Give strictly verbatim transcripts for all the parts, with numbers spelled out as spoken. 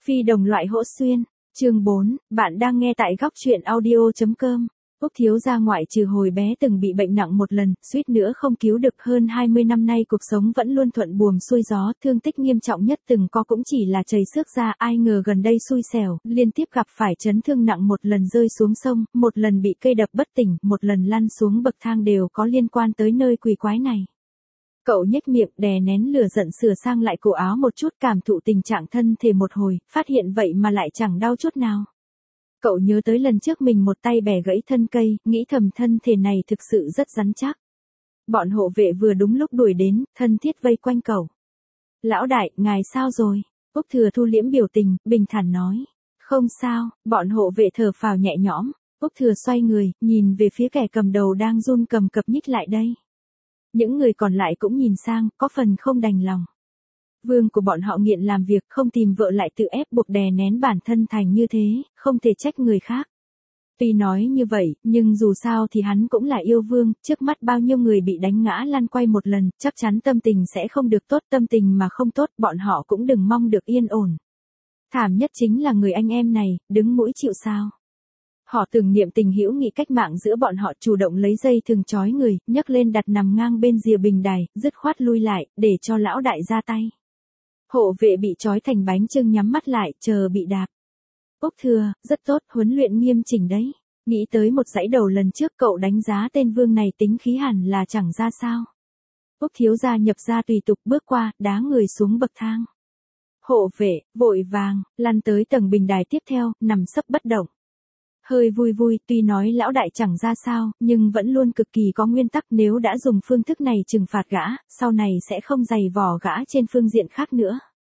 Phi đồng loại hỗ xuyên, chương bốn, bạn đang nghe tại góc truyện audio.com. Úc thiếu gia ngoại trừ hồi bé từng bị bệnh nặng một lần, suýt nữa không cứu được, hơn hai mươi năm nay cuộc sống vẫn luôn thuận buồm xuôi gió, thương tích nghiêm trọng nhất từng có cũng chỉ là chảy xước da, ai ngờ gần đây xui xẻo, liên tiếp gặp phải chấn thương nặng, một lần rơi xuống sông, một lần bị cây đập bất tỉnh, một lần lăn xuống bậc thang, đều có liên quan tới nơi quỷ quái này. Cậu nhếch miệng đè nén lửa giận, sửa sang lại cổ áo một chút, cảm thụ tình trạng thân thể một hồi, phát hiện vậy mà lại chẳng đau chút nào. Cậu nhớ tới lần trước mình một tay bẻ gãy thân cây, nghĩ thầm thân thể này thực sự rất rắn chắc. Bọn hộ vệ vừa đúng lúc đuổi đến, thân thiết vây quanh cậu. Lão đại, ngài sao rồi? Úc Thừa thu liễm biểu tình, bình thản nói. Không sao, bọn hộ vệ thở phào nhẹ nhõm. Úc Thừa xoay người, nhìn về phía kẻ cầm đầu đang run cầm cập nhích lại đây. Những người còn lại cũng nhìn sang, có phần không đành lòng. Vương của bọn họ nghiện làm việc, không tìm vợ lại tự ép buộc đè nén bản thân thành như thế, không thể trách người khác. Tuy nói như vậy, nhưng dù sao thì hắn cũng là yêu vương, trước mắt bao nhiêu người bị đánh ngã lăn quay một lần, chắc chắn tâm tình sẽ không được tốt, tâm tình mà không tốt, bọn họ cũng đừng mong được yên ổn. Thảm nhất chính là người anh em này, đứng mũi chịu sào. Họ tưởng niệm tình hữu nghị cách mạng giữa bọn họ, chủ động lấy dây thừng trói người, nhấc lên đặt nằm ngang bên rìa bình đài, dứt khoát lui lại, để cho lão đại ra tay. Hộ vệ bị trói thành bánh chưng nhắm mắt lại, chờ bị đạp. Úc Thừa, rất tốt, huấn luyện nghiêm chỉnh đấy. Nghĩ tới một dãy đầu lần trước cậu đánh giá tên vương này tính khí hẳn là chẳng ra sao. Úc thiếu gia nhập ra tùy tục bước qua, đá người xuống bậc thang. Hộ vệ, vội vàng, lăn tới tầng bình đài tiếp theo, nằm sấp bất động. Hơi vui vui, tuy nói lão đại chẳng ra sao, nhưng vẫn luôn cực kỳ có nguyên tắc, nếu đã dùng phương thức này trừng phạt gã, sau này sẽ không giày vò gã trên phương diện khác nữa.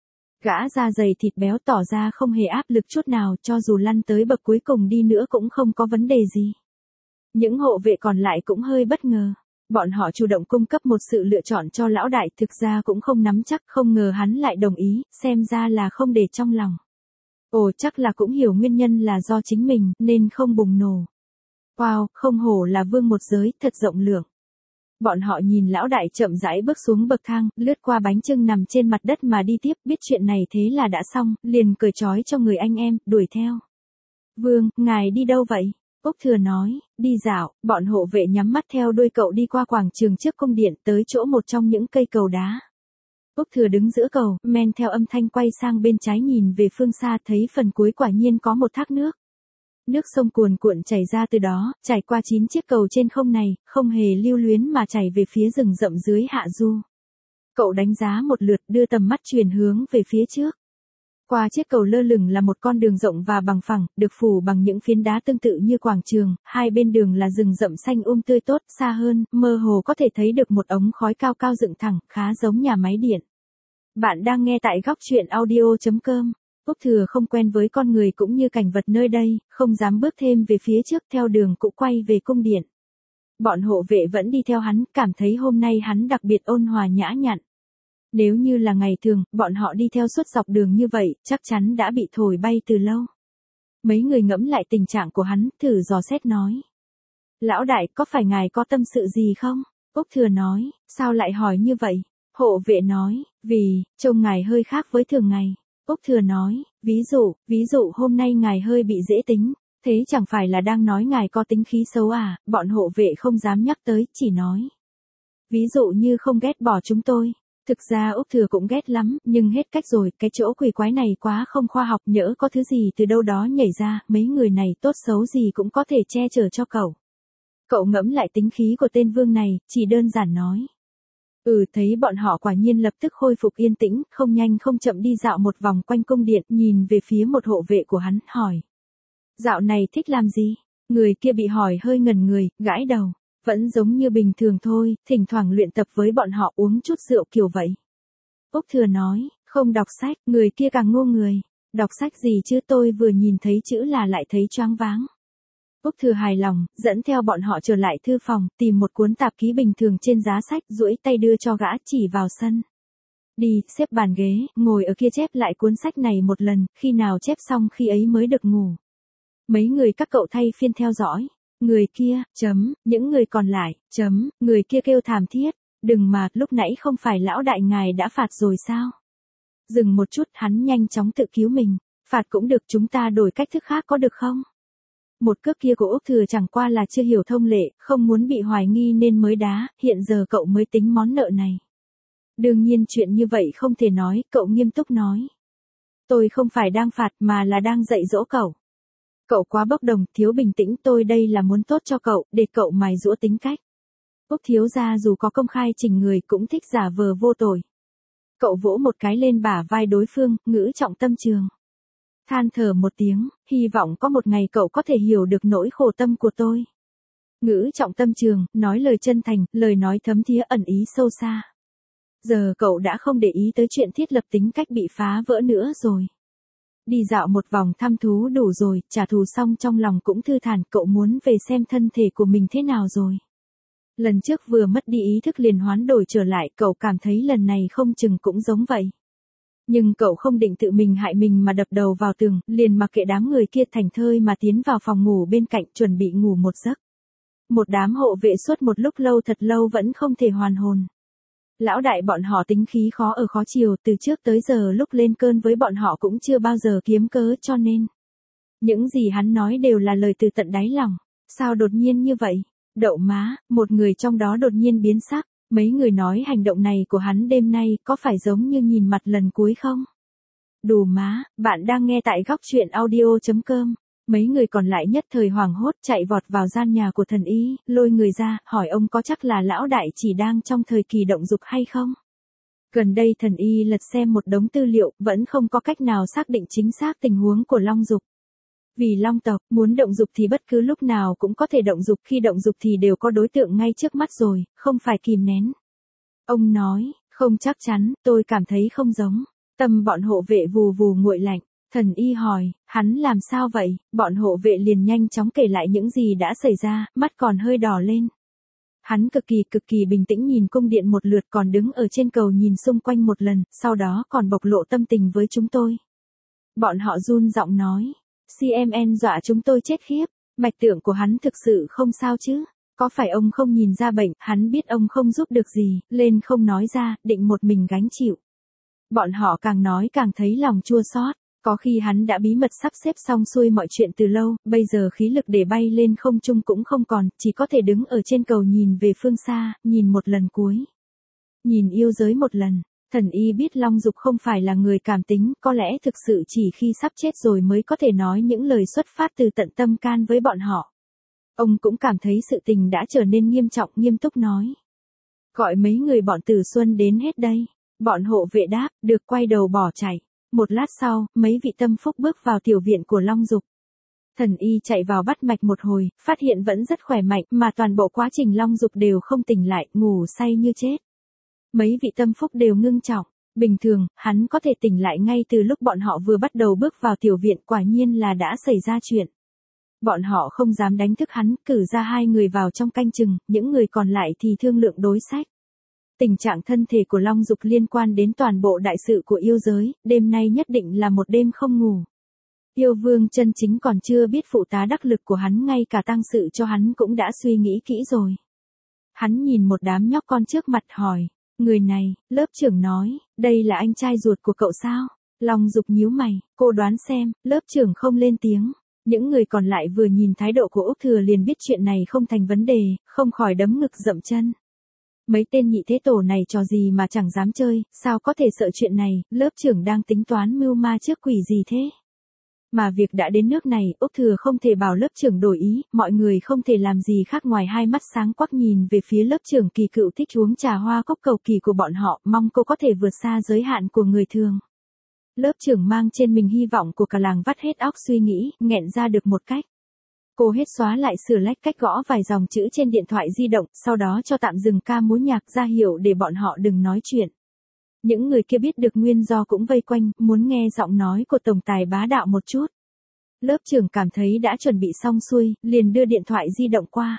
Gã da dày thịt béo tỏ ra không hề áp lực chút nào, cho dù lăn tới bậc cuối cùng đi nữa cũng không có vấn đề gì. Những hộ vệ còn lại cũng hơi bất ngờ. Bọn họ chủ động cung cấp một sự lựa chọn cho lão đại, thực ra cũng không nắm chắc, không ngờ hắn lại đồng ý, xem ra là không để trong lòng. Ồ, chắc là cũng hiểu nguyên nhân là do chính mình, nên không bùng nổ. Wow, không hổ là vương một giới, thật rộng lượng. Bọn họ nhìn lão đại chậm rãi bước xuống bậc thang, lướt qua bánh chưng nằm trên mặt đất mà đi tiếp, biết chuyện này thế là đã xong, liền cởi trói cho người anh em, đuổi theo. Vương, ngài đi đâu vậy? Úc Thừa nói, đi dạo, bọn hộ vệ nhắm mắt theo đuôi cậu đi qua quảng trường trước cung điện, tới chỗ một trong những cây cầu đá. Úc Thừa đứng giữa cầu, men theo âm thanh quay sang bên trái nhìn về phương xa, thấy phần cuối quả nhiên có một thác nước. Nước sông cuồn cuộn chảy ra từ đó, trải qua chín chiếc cầu trên không này, không hề lưu luyến mà chảy về phía rừng rậm dưới hạ du. Cậu đánh giá một lượt, đưa tầm mắt chuyển hướng về phía trước. Qua chiếc cầu lơ lửng là một con đường rộng và bằng phẳng, được phủ bằng những phiến đá tương tự như quảng trường, hai bên đường là rừng rậm xanh um tươi tốt, xa hơn, mơ hồ có thể thấy được một ống khói cao cao dựng thẳng, khá giống nhà máy điện. Bạn đang nghe tại góc truyện audio.com. Úc Thừa không quen với con người cũng như cảnh vật nơi đây, không dám bước thêm về phía trước, theo đường cũ quay về cung điện. Bọn hộ vệ vẫn đi theo hắn, cảm thấy hôm nay hắn đặc biệt ôn hòa nhã nhặn. Nếu như là ngày thường, bọn họ đi theo suốt dọc đường như vậy, chắc chắn đã bị thổi bay từ lâu. Mấy người ngẫm lại tình trạng của hắn, thử dò xét nói. Lão đại, có phải ngài có tâm sự gì không? Úc Thừa nói, sao lại hỏi như vậy? Hộ vệ nói, vì, trông ngài hơi khác với thường ngày. Úc Thừa nói, ví dụ, ví dụ hôm nay ngài hơi bị dễ tính, thế chẳng phải là đang nói ngài có tính khí xấu à? Bọn hộ vệ không dám nhắc tới, chỉ nói. Ví dụ như không ghét bỏ chúng tôi. Thực ra Úc Thừa cũng ghét lắm, nhưng hết cách rồi, cái chỗ quỷ quái này quá không khoa học, nhỡ có thứ gì từ đâu đó nhảy ra, mấy người này tốt xấu gì cũng có thể che chở cho cậu. Cậu ngẫm lại tính khí của tên vương này, chỉ đơn giản nói. Ừ, thấy bọn họ quả nhiên lập tức khôi phục yên tĩnh, không nhanh không chậm đi dạo một vòng quanh cung điện, nhìn về phía một hộ vệ của hắn, hỏi. Dạo này thích làm gì? Người kia bị hỏi hơi ngần người, gãi đầu. Vẫn giống như bình thường thôi, thỉnh thoảng luyện tập với bọn họ uống chút rượu kiểu vậy. Úc Thừa nói, không đọc sách, người kia càng ngô người. Đọc sách gì chứ, tôi vừa nhìn thấy chữ là lại thấy choáng váng. Úc Thừa hài lòng, dẫn theo bọn họ trở lại thư phòng, tìm một cuốn tạp ký bình thường trên giá sách, duỗi tay đưa cho gã, chỉ vào sân. Đi, xếp bàn ghế, ngồi ở kia chép lại cuốn sách này một lần, khi nào chép xong khi ấy mới được ngủ. Mấy người các cậu thay phiên theo dõi. Người kia, chấm, những người còn lại, chấm, người kia kêu thảm thiết. Đừng mà, lúc nãy không phải lão đại ngài đã phạt rồi sao? Dừng một chút, hắn nhanh chóng tự cứu mình. Phạt cũng được, chúng ta đổi cách thức khác có được không? Một cước kia của Úc Thừa chẳng qua là chưa hiểu thông lệ, không muốn bị hoài nghi nên mới đá, hiện giờ cậu mới tính món nợ này. Đương nhiên chuyện như vậy không thể nói, cậu nghiêm túc nói. Tôi không phải đang phạt mà là đang dạy dỗ cậu. Cậu quá bốc đồng, thiếu bình tĩnh, tôi đây là muốn tốt cho cậu, để cậu mài giũa tính cách. Úc thiếu gia dù có công khai chỉnh người cũng thích giả vờ vô tội. Cậu vỗ một cái lên bả vai đối phương, ngữ trọng tâm trường. Than thở một tiếng, hy vọng có một ngày cậu có thể hiểu được nỗi khổ tâm của tôi. Ngữ trọng tâm trường, nói lời chân thành, lời nói thấm thía ẩn ý sâu xa. Giờ cậu đã không để ý tới chuyện thiết lập tính cách bị phá vỡ nữa rồi. Đi dạo một vòng thăm thú đủ rồi, trả thù xong trong lòng cũng thư thản, cậu muốn về xem thân thể của mình thế nào rồi. Lần trước vừa mất đi ý thức liền hoán đổi trở lại, cậu cảm thấy lần này không chừng cũng giống vậy. Nhưng cậu không định tự mình hại mình mà đập đầu vào tường, liền mặc kệ đám người kia thành thơi mà tiến vào phòng ngủ bên cạnh chuẩn bị ngủ một giấc. Một đám hộ vệ suốt một lúc lâu thật lâu vẫn không thể hoàn hồn. Lão đại bọn họ tính khí khó ở khó chiều, từ trước tới giờ lúc lên cơn với bọn họ cũng chưa bao giờ kiếm cớ, cho nên những gì hắn nói đều là lời từ tận đáy lòng. Sao đột nhiên như vậy? Đậu má, một người trong đó đột nhiên biến sắc. Mấy người nói hành động này của hắn đêm nay có phải giống như nhìn mặt lần cuối không? Đù má, bạn đang nghe tại góc truyện audio chấm com. Mấy người còn lại nhất thời hoảng hốt chạy vọt vào gian nhà của thần y, lôi người ra, hỏi ông có chắc là lão đại chỉ đang trong thời kỳ động dục hay không? Gần đây thần y lật xem một đống tư liệu, vẫn không có cách nào xác định chính xác tình huống của long dục. Vì long tộc, muốn động dục thì bất cứ lúc nào cũng có thể động dục, khi động dục thì đều có đối tượng ngay trước mắt rồi, không phải kìm nén. Ông nói, không chắc chắn, tôi cảm thấy không giống. Tâm bọn hộ vệ vù vù nguội lạnh. Thần y hỏi, hắn làm sao vậy? Bọn hộ vệ liền nhanh chóng kể lại những gì đã xảy ra, mắt còn hơi đỏ lên. Hắn cực kỳ cực kỳ bình tĩnh nhìn cung điện một lượt, còn đứng ở trên cầu nhìn xung quanh một lần, sau đó còn bộc lộ tâm tình với chúng tôi. Bọn họ run giọng nói, xê em en dọa chúng tôi chết khiếp, mạch tượng của hắn thực sự không sao chứ? Có phải ông không nhìn ra bệnh, hắn biết ông không giúp được gì, lên không nói ra, định một mình gánh chịu. Bọn họ càng nói càng thấy lòng chua xót. Có khi hắn đã bí mật sắp xếp xong xuôi mọi chuyện từ lâu, bây giờ khí lực để bay lên không trung cũng không còn, chỉ có thể đứng ở trên cầu nhìn về phương xa, nhìn một lần cuối. Nhìn yêu giới một lần, thần y biết Long Dục không phải là người cảm tính, có lẽ thực sự chỉ khi sắp chết rồi mới có thể nói những lời xuất phát từ tận tâm can với bọn họ. Ông cũng cảm thấy sự tình đã trở nên nghiêm trọng, nghiêm túc nói. Gọi mấy người bọn Tử Xuân đến hết đây. Bọn hộ vệ đáp, được, quay đầu bỏ chạy. Một lát sau, mấy vị tâm phúc bước vào tiểu viện của Long Dục. Thần y chạy vào bắt mạch một hồi, phát hiện vẫn rất khỏe mạnh, mà toàn bộ quá trình Long Dục đều không tỉnh lại, ngủ say như chết. Mấy vị tâm phúc đều ngưng trọng, bình thường, hắn có thể tỉnh lại ngay từ lúc bọn họ vừa bắt đầu bước vào tiểu viện, quả nhiên là đã xảy ra chuyện. Bọn họ không dám đánh thức hắn, cử ra hai người vào trong canh chừng, những người còn lại thì thương lượng đối sách. Tình trạng thân thể của Long Dục liên quan đến toàn bộ đại sự của yêu giới, đêm nay nhất định là một đêm không ngủ. Yêu vương chân chính còn chưa biết phụ tá đắc lực của hắn, ngay cả tăng sự cho hắn cũng đã suy nghĩ kỹ rồi. Hắn nhìn một đám nhóc con trước mặt hỏi, người này, lớp trưởng nói, đây là anh trai ruột của cậu sao? Long Dục nhíu mày, cô đoán xem, lớp trưởng không lên tiếng. Những người còn lại vừa nhìn thái độ của Úc Thừa liền biết chuyện này không thành vấn đề, không khỏi đấm ngực dậm chân. Mấy tên nhị thế tổ này trò gì mà chẳng dám chơi, sao có thể sợ chuyện này, lớp trưởng đang tính toán mưu ma trước quỷ gì thế? Mà việc đã đến nước này, Úc Thừa không thể bảo lớp trưởng đổi ý, mọi người không thể làm gì khác ngoài hai mắt sáng quắc nhìn về phía lớp trưởng Kỳ Cựu thích uống trà hoa cốc cầu kỳ của bọn họ, mong cô có thể vượt xa giới hạn của người thường. Lớp trưởng mang trên mình hy vọng của cả làng vắt hết óc suy nghĩ, nghẹn ra được một cách. Cô hết xóa lại sửa lách cách gõ vài dòng chữ trên điện thoại di động, sau đó cho tạm dừng ca múa nhạc ra hiệu để bọn họ đừng nói chuyện. Những người kia biết được nguyên do cũng vây quanh, muốn nghe giọng nói của tổng tài bá đạo một chút. Lớp trưởng cảm thấy đã chuẩn bị xong xuôi, liền đưa điện thoại di động qua.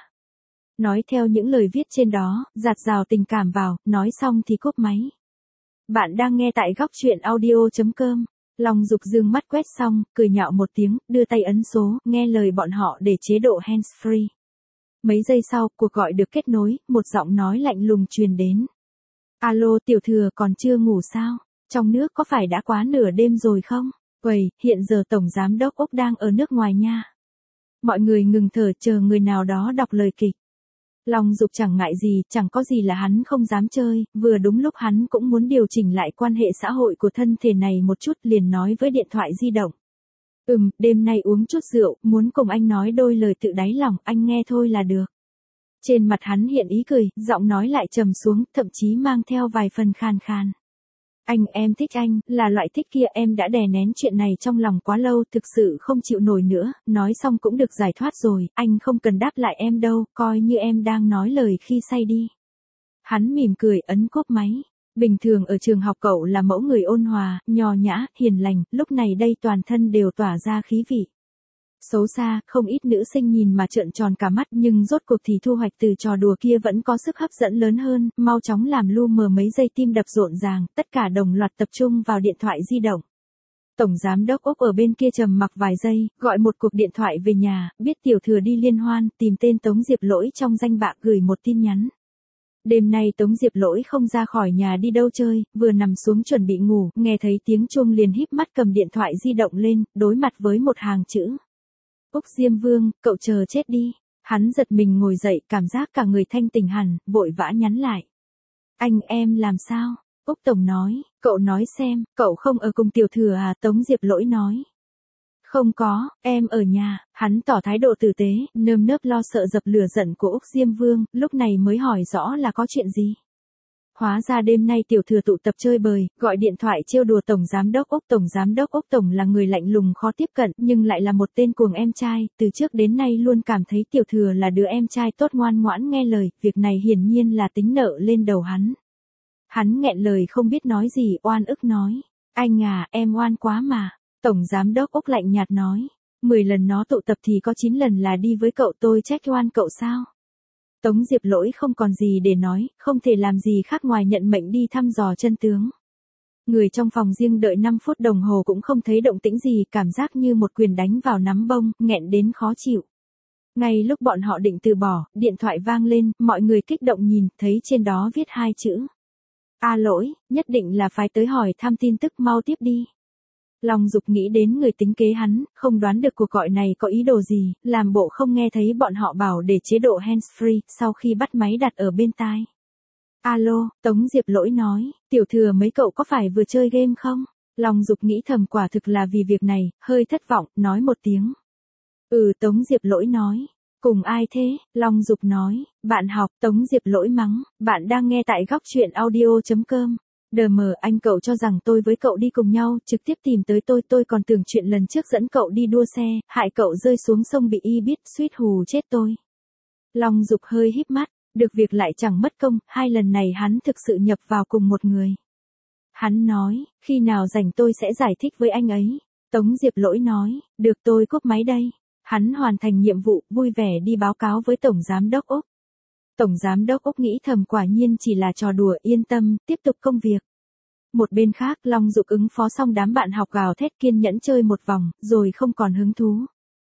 Nói theo những lời viết trên đó, dạt dào tình cảm vào, nói xong thì cúp máy. Bạn đang nghe tại góc truyện audio chấm com. Long Dục dương mắt quét xong, cười nhạo một tiếng, đưa tay ấn số, nghe lời bọn họ để chế độ hands-free. Mấy giây sau, cuộc gọi được kết nối, một giọng nói lạnh lùng truyền đến. Alo, tiểu thừa còn chưa ngủ sao? Trong nước có phải đã quá nửa đêm rồi không? Quầy, hiện giờ Tổng Giám đốc Úc đang ở nước ngoài nha. Mọi người ngừng thở chờ người nào đó đọc lời kịch. Long Dục chẳng ngại gì, chẳng có gì là hắn không dám chơi, vừa đúng lúc hắn cũng muốn điều chỉnh lại quan hệ xã hội của thân thể này một chút liền nói với điện thoại di động. Ừm, đêm nay uống chút rượu, muốn cùng anh nói đôi lời tự đáy lòng, anh nghe thôi là được. Trên mặt hắn hiện ý cười, giọng nói lại trầm xuống, thậm chí mang theo vài phần khàn khàn. Anh, em thích anh, là loại thích kia, em đã đè nén chuyện này trong lòng quá lâu, thực sự không chịu nổi nữa, nói xong cũng được giải thoát rồi, anh không cần đáp lại em đâu, coi như em đang nói lời khi say đi. Hắn mỉm cười, ấn cúp máy. Bình thường ở trường học cậu là mẫu người ôn hòa, nho nhã, hiền lành, lúc này đây toàn thân đều tỏa ra khí vị xấu xa, không ít nữ sinh nhìn mà trợn tròn cả mắt, nhưng rốt cuộc thì thu hoạch từ trò đùa kia vẫn có sức hấp dẫn lớn hơn, mau chóng làm lu mờ mấy giây tim đập rộn ràng, tất cả đồng loạt tập trung vào điện thoại di động. Tổng Giám đốc Úc ở bên kia trầm mặc vài giây, gọi một cuộc điện thoại về nhà, biết tiểu thừa đi liên hoan, tìm tên Tống Diệp Lỗi trong danh bạ gửi một tin nhắn. Đêm nay Tống Diệp Lỗi không ra khỏi nhà đi đâu chơi, vừa nằm xuống chuẩn bị ngủ, nghe thấy tiếng chuông liền híp mắt cầm điện thoại di động lên, đối mặt với một hàng chữ. Úc Diêm Vương, cậu chờ chết đi. Hắn giật mình ngồi dậy, cảm giác cả người thanh tỉnh hẳn, vội vã nhắn lại. Anh, em làm sao? Úc Tổng nói, cậu nói xem, cậu không ở cùng tiểu thừa à? Tống Diệp Lỗi nói. Không có, em ở nhà. Hắn tỏ thái độ tử tế, nơm nớp lo sợ dập lửa giận của Úc Diêm Vương, lúc này mới hỏi rõ là có chuyện gì. Hóa ra đêm nay tiểu thừa tụ tập chơi bời, gọi điện thoại trêu đùa Tổng Giám đốc Úc. Tổng Giám đốc Úc Tổng là người lạnh lùng khó tiếp cận, nhưng lại là một tên cuồng em trai, từ trước đến nay luôn cảm thấy tiểu thừa là đứa em trai tốt ngoan ngoãn nghe lời, việc này hiển nhiên là tính nợ lên đầu hắn. Hắn nghẹn lời không biết nói gì, oan ức nói. Anh à, em oan quá mà. Tổng Giám đốc Úc lạnh nhạt nói. Mười lần nó tụ tập thì có chín lần là đi với cậu, tôi trách oan cậu sao? Tống Diệp Lỗi không còn gì để nói, không thể làm gì khác ngoài nhận mệnh đi thăm dò chân tướng. Người trong phòng riêng đợi năm phút đồng hồ cũng không thấy động tĩnh gì, cảm giác như một quyền đánh vào nắm bông, nghẹn đến khó chịu. Ngay lúc bọn họ định từ bỏ, điện thoại vang lên, mọi người kích động nhìn, thấy trên đó viết hai chữ. A Lỗi, nhất định là phải tới hỏi thăm tin tức, mau tiếp đi. Long Dục nghĩ đến người tính kế hắn, không đoán được cuộc gọi này có ý đồ gì, làm bộ không nghe thấy bọn họ bảo để chế độ hands-free, sau khi bắt máy đặt ở bên tai. Alo, Tống Diệp Lỗi nói, tiểu thừa mấy cậu có phải vừa chơi game không? Long Dục nghĩ thầm quả thực là vì việc này, hơi thất vọng, nói một tiếng. Ừ, Tống Diệp Lỗi nói. Cùng ai thế? Long Dục nói, bạn học. Tống Diệp Lỗi mắng, bạn đang nghe tại góc truyện audio chấm com. Đờ mờ, anh cậu cho rằng tôi với cậu đi cùng nhau, trực tiếp tìm tới tôi, tôi còn tưởng chuyện lần trước dẫn cậu đi đua xe, hại cậu rơi xuống sông bị y biết, suýt hù chết tôi. Long Dục hơi híp mắt, được việc lại chẳng mất công, hai lần này hắn thực sự nhập vào cùng một người. Hắn nói, khi nào rảnh tôi sẽ giải thích với anh ấy. Tống Diệp Lỗi nói, được, tôi cúp máy đây. Hắn hoàn thành nhiệm vụ, vui vẻ đi báo cáo với Tổng Giám đốc Úc. Tổng Giám đốc Úc nghĩ thầm quả nhiên chỉ là trò đùa, yên tâm, tiếp tục công việc. Một bên khác, Long Dục ứng phó xong đám bạn học gào thét kiên nhẫn chơi một vòng, rồi không còn hứng thú.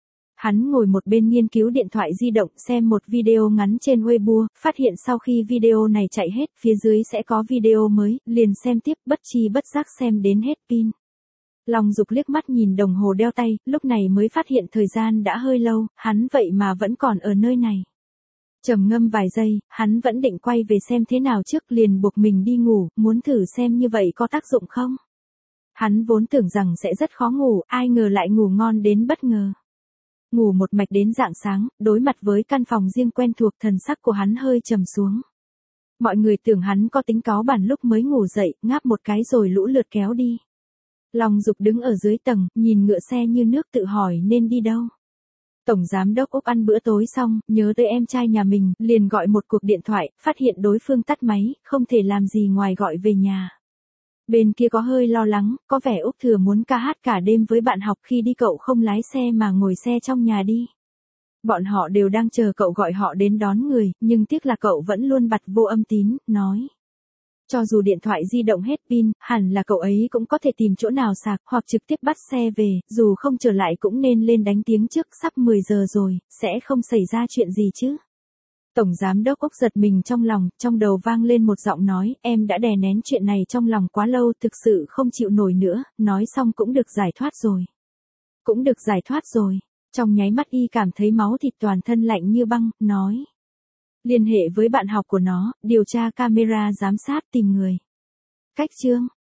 Hắn ngồi một bên nghiên cứu điện thoại di động xem một video ngắn trên Weibo, phát hiện sau khi video này chạy hết, phía dưới sẽ có video mới, liền xem tiếp, bất chi bất giác xem đến hết pin. Long Dục liếc mắt nhìn đồng hồ đeo tay, lúc này mới phát hiện thời gian đã hơi lâu, hắn vậy mà vẫn còn ở nơi này. Trầm ngâm vài giây, hắn vẫn định quay về xem thế nào trước, liền buộc mình đi ngủ, muốn thử xem như vậy có tác dụng không. Hắn vốn tưởng rằng sẽ rất khó ngủ, ai ngờ lại ngủ ngon đến bất ngờ. Ngủ một mạch đến rạng sáng, đối mặt với căn phòng riêng quen thuộc, thần sắc của hắn hơi trầm xuống. Mọi người tưởng hắn có tính cáu bản lúc mới ngủ dậy, ngáp một cái rồi lũ lượt kéo đi. Long Dục đứng ở dưới tầng, nhìn ngựa xe như nước tự hỏi nên đi đâu. Tổng Giám đốc Úc ăn bữa tối xong, nhớ tới em trai nhà mình, liền gọi một cuộc điện thoại, phát hiện đối phương tắt máy, không thể làm gì ngoài gọi về nhà. Bên kia có hơi lo lắng, có vẻ Úc thừa muốn ca hát cả đêm với bạn học, khi đi cậu không lái xe mà ngồi xe trong nhà đi. Bọn họ đều đang chờ cậu gọi họ đến đón người, nhưng tiếc là cậu vẫn luôn bặt vô âm tín, nói. Cho dù điện thoại di động hết pin, hẳn là cậu ấy cũng có thể tìm chỗ nào sạc, hoặc trực tiếp bắt xe về, dù không trở lại cũng nên lên đánh tiếng trước, sắp mười giờ rồi, sẽ không xảy ra chuyện gì chứ. Tổng giám đốc Úc giật mình trong lòng, trong đầu vang lên một giọng nói, em đã đè nén chuyện này trong lòng quá lâu, thực sự không chịu nổi nữa, nói xong cũng được giải thoát rồi. Cũng được giải thoát rồi. Trong nháy mắt y cảm thấy máu thịt toàn thân lạnh như băng, nói. Liên hệ với bạn học của nó, điều tra camera giám sát tìm người. Cách chương